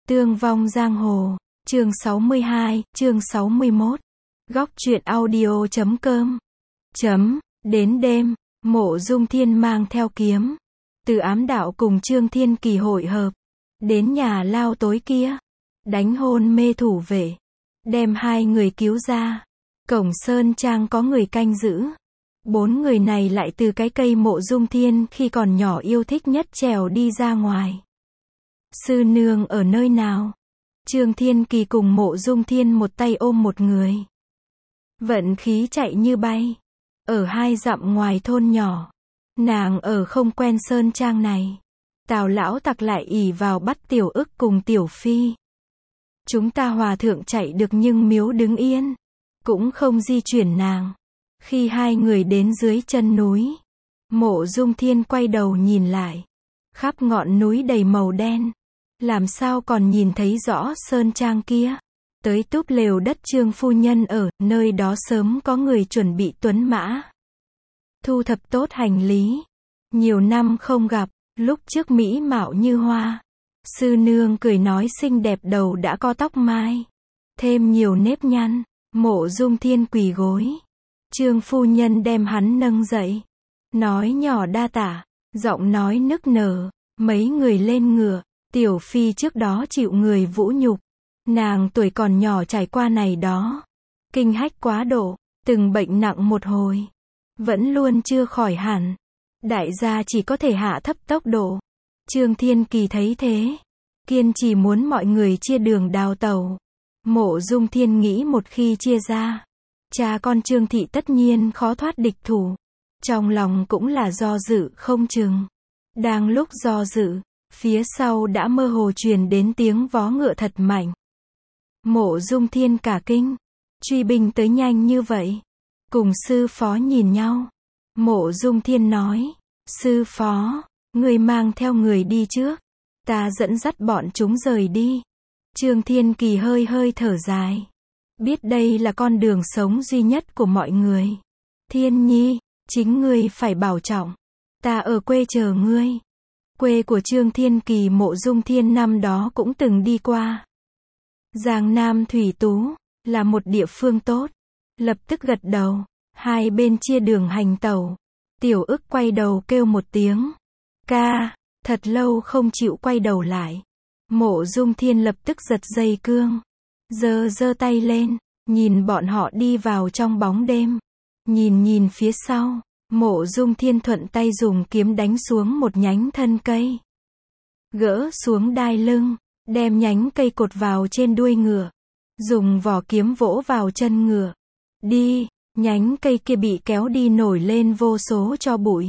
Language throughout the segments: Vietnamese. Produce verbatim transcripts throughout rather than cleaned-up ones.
Tương vong giang hồ, chương sáu mươi hai, chương sáu mươi mốt. Góc truyện audio chấm com. Chấm, đến đêm, Mộ Dung Thiên mang theo kiếm. Từ ám đạo cùng Trương Thiên Kỳ hội hợp. Đến nhà lao tối kia. Đánh hôn mê thủ vệ. Đem hai người cứu ra. Cổng Sơn Trang có người canh giữ. Bốn người này lại từ cái cây Mộ Dung Thiên khi còn nhỏ yêu thích nhất trèo đi ra ngoài. Sư nương ở nơi nào? Trương Thiên Kỳ cùng Mộ Dung Thiên một tay ôm một người. Vận khí chạy như bay. Ở hai dặm ngoài thôn nhỏ. Nàng ở không quen Sơn Trang này. Tào lão tặc lại ỷ vào bắt Tiểu Ức cùng Tiểu Phi. Chúng ta hòa thượng chạy được nhưng miếu đứng yên. Cũng không di chuyển nàng. Khi hai người đến dưới chân núi. Mộ Dung Thiên quay đầu nhìn lại. Khắp ngọn núi đầy màu đen. Làm sao còn nhìn thấy rõ Sơn Trang kia. Tới túp lều đất Trương phu nhân ở, nơi đó sớm có người chuẩn bị tuấn mã. Thu thập tốt hành lý. Nhiều năm không gặp, lúc trước mỹ mạo như hoa. Sư nương cười nói xinh đẹp đầu đã có tóc mai. Thêm nhiều nếp nhăn. Mộ Dung Thiên quỳ gối. Trương phu nhân đem hắn nâng dậy. Nói nhỏ đa tả. Giọng nói nức nở. Mấy người lên ngựa. Tiểu Phi trước đó chịu người vũ nhục. Nàng tuổi còn nhỏ trải qua này đó. Kinh hách quá độ. Từng bệnh nặng một hồi. Vẫn luôn chưa khỏi hẳn. Đại gia chỉ có thể hạ thấp tốc độ. Trương Thiên Kỳ thấy thế. Kiên trì muốn mọi người chia đường đào tẩu. Mộ Dung Thiên nghĩ một khi chia ra. Cha con Trương Thị tất nhiên khó thoát địch thủ. Trong lòng cũng là do dự không chừng. Đang lúc do dự. Phía sau đã mơ hồ truyền đến tiếng vó ngựa thật mạnh. Mộ Dung Thiên cả kinh. Truy binh tới nhanh như vậy. Cùng sư phó nhìn nhau. Mộ Dung Thiên nói. Sư phó, người mang theo người đi trước. Ta dẫn dắt bọn chúng rời đi. Trương Thiên Kỳ hơi hơi thở dài. Biết đây là con đường sống duy nhất của mọi người. Thiên Nhi, chính ngươi phải bảo trọng. Ta ở quê chờ ngươi. Quê của Trương Thiên Kỳ Mộ Dung Thiên năm đó cũng từng đi qua. Giang Nam Thủy Tú, là một địa phương tốt. Lập tức gật đầu. Hai bên chia đường hành tẩu. Tiểu Ức quay đầu kêu một tiếng. Ca, thật lâu không chịu quay đầu lại. Mộ Dung Thiên lập tức giật dây cương. Giơ giơ tay lên, nhìn bọn họ đi vào trong bóng đêm. Nhìn nhìn phía sau. Mộ Dung Thiên thuận tay dùng kiếm đánh xuống một nhánh thân cây. Gỡ xuống đai lưng, đem nhánh cây cột vào trên đuôi ngựa. Dùng vỏ kiếm vỗ vào chân ngựa. Đi, nhánh cây kia bị kéo đi nổi lên vô số tro bụi.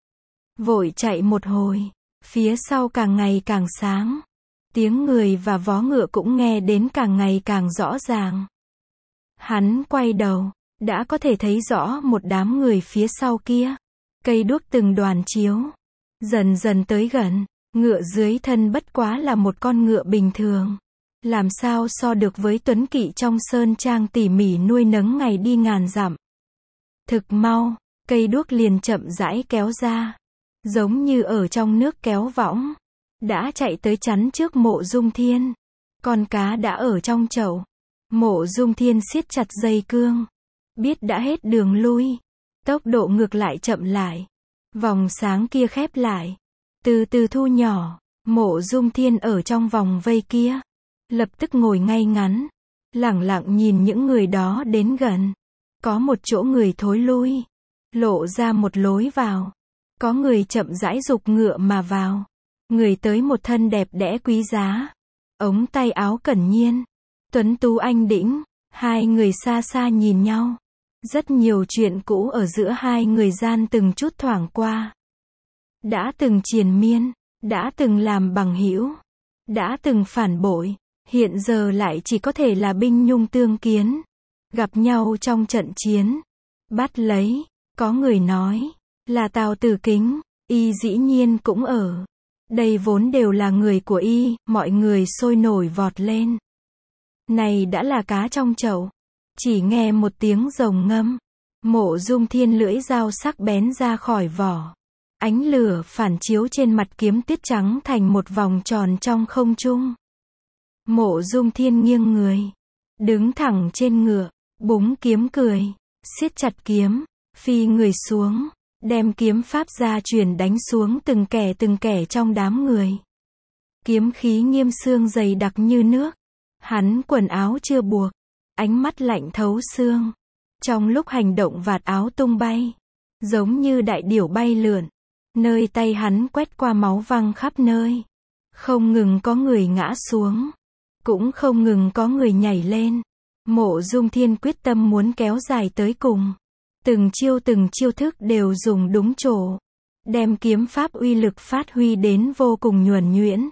Vội chạy một hồi, phía sau càng ngày càng sáng. Tiếng người và vó ngựa cũng nghe đến càng ngày càng rõ ràng. Hắn quay đầu. Đã có thể thấy rõ một đám người phía sau kia. Cây đuốc từng đoàn chiếu. Dần dần tới gần. Ngựa dưới thân bất quá là một con ngựa bình thường. Làm sao so được với tuấn kỵ trong Sơn Trang tỉ mỉ nuôi nấng ngày đi ngàn dặm. Thực mau, cây đuốc liền chậm rãi kéo ra. Giống như ở trong nước kéo võng. Đã chạy tới chắn trước Mộ Dung Thiên. Con cá đã ở trong chậu. Mộ Dung Thiên siết chặt dây cương. Biết đã hết đường lui. Tốc độ ngược lại chậm lại. Vòng sáng kia khép lại. Từ từ thu nhỏ. Mộ Dung Thiên ở trong vòng vây kia. Lập tức ngồi ngay ngắn. Lẳng lặng nhìn những người đó đến gần. Có một chỗ người thối lui. Lộ ra một lối vào. Có người chậm rãi giục ngựa mà vào. Người tới một thân đẹp đẽ quý giá. Ống tay áo cẩn nhiên. Tuấn tú anh đĩnh. Hai người xa xa nhìn nhau. Rất nhiều chuyện cũ ở giữa hai người gian từng chút thoảng qua. Đã từng triền miên. Đã từng làm bằng hữu. Đã từng phản bội. Hiện giờ lại chỉ có thể là binh nhung tương kiến. Gặp nhau trong trận chiến. Bắt lấy. Có người nói. Là Tào Tử Kính. Y dĩ nhiên cũng ở. Đây vốn đều là người của y. Mọi người sôi nổi vọt lên. Này đã là cá trong chậu. Chỉ nghe một tiếng rồng ngâm. Mộ Dung Thiên lưỡi dao sắc bén ra khỏi vỏ. Ánh lửa phản chiếu trên mặt kiếm tiết trắng thành một vòng tròn trong không trung. Mộ Dung Thiên nghiêng người, đứng thẳng trên ngựa, búng kiếm cười, siết chặt kiếm, phi người xuống, đem kiếm pháp ra truyền đánh xuống từng kẻ từng kẻ trong đám người. Kiếm khí nghiêm xương dày đặc như nước. Hắn quần áo chưa buộc, ánh mắt lạnh thấu xương. Trong lúc hành động vạt áo tung bay, giống như đại điểu bay lượn. Nơi tay hắn quét qua máu văng khắp nơi. Không ngừng có người ngã xuống, cũng không ngừng có người nhảy lên. Mộ Dung Thiên quyết tâm muốn kéo dài tới cùng. Từng chiêu từng chiêu thức đều dùng đúng chỗ, đem kiếm pháp uy lực phát huy đến vô cùng nhuần nhuyễn.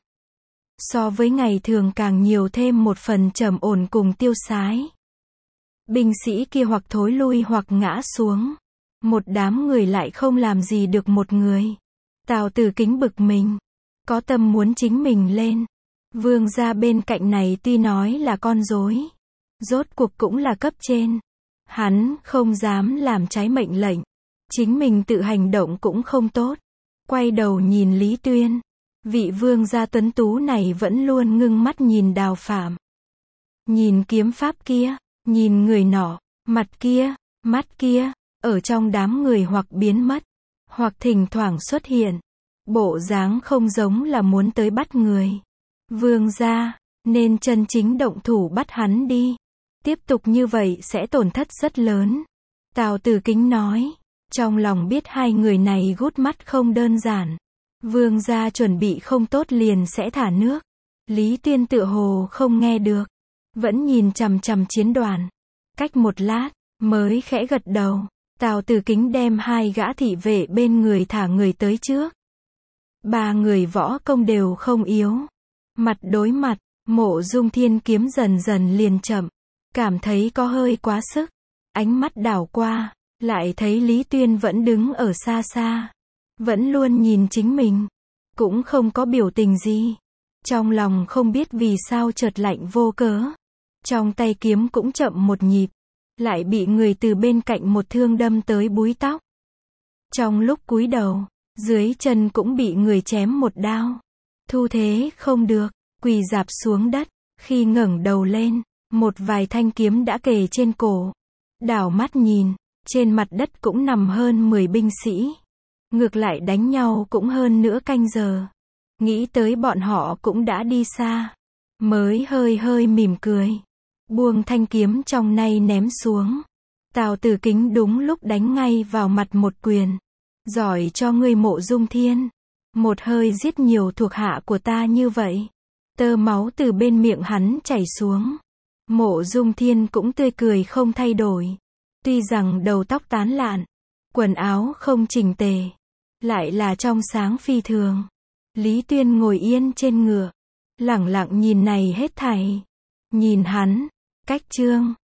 So với ngày thường càng nhiều thêm một phần trầm ổn cùng tiêu sái. Binh sĩ kia hoặc thối lui hoặc ngã xuống. Một đám người lại không làm gì được một người. Tào Tử Kính bực mình, có tâm muốn chính mình lên. Vương gia bên cạnh này tuy nói là con rối, rốt cuộc cũng là cấp trên. Hắn không dám làm trái mệnh lệnh. Chính mình tự hành động cũng không tốt. Quay đầu nhìn Lý Tuyên. Vị vương gia tuấn tú này vẫn luôn ngưng mắt nhìn Đào Phạm. Nhìn kiếm pháp kia, nhìn người nọ, mặt kia, mắt kia, ở trong đám người hoặc biến mất, hoặc thỉnh thoảng xuất hiện. Bộ dáng không giống là muốn tới bắt người. Vương gia, nên chân chính động thủ bắt hắn đi. Tiếp tục như vậy sẽ tổn thất rất lớn. Tào Tử Kính nói, trong lòng biết hai người này gút mắt không đơn giản. Vương gia chuẩn bị không tốt liền sẽ thả nước. Lý Tuyên tựa hồ không nghe được, vẫn nhìn chằm chằm chiến đoàn. Cách một lát, mới khẽ gật đầu. Tào Tử Kính đem hai gã thị vệ bên người thả người tới trước. Ba người võ công đều không yếu. Mặt đối mặt, Mộ Dung Thiên kiếm dần dần liền chậm. Cảm thấy có hơi quá sức. Ánh mắt đảo qua, lại thấy Lý Tuyên vẫn đứng ở xa xa. Vẫn luôn nhìn chính mình. Cũng không có biểu tình gì. Trong lòng không biết vì sao chợt lạnh vô cớ. Trong tay kiếm cũng chậm một nhịp. Lại bị người từ bên cạnh một thương đâm tới búi tóc. Trong lúc cúi đầu, dưới chân cũng bị người chém một đao. Thu thế không được, quỳ rạp xuống đất. Khi ngẩng đầu lên, một vài thanh kiếm đã kề trên cổ. Đảo mắt nhìn, trên mặt đất cũng nằm hơn mười binh sĩ. Ngược lại đánh nhau cũng hơn nửa canh giờ. Nghĩ tới bọn họ cũng đã đi xa. Mới hơi hơi mỉm cười. Buông thanh kiếm trong nay ném xuống. Tào Tử Kính đúng lúc đánh ngay vào mặt một quyền. Giỏi cho ngươi Mộ Dung Thiên. Một hơi giết nhiều thuộc hạ của ta như vậy. Tơ máu từ bên miệng hắn chảy xuống. Mộ Dung Thiên cũng tươi cười không thay đổi. Tuy rằng đầu tóc tán lạn, quần áo không chỉnh tề, lại là trong sáng phi thường. Lý Tuyên ngồi yên trên ngựa, lẳng lặng nhìn này hết thảy. Nhìn hắn, cách chương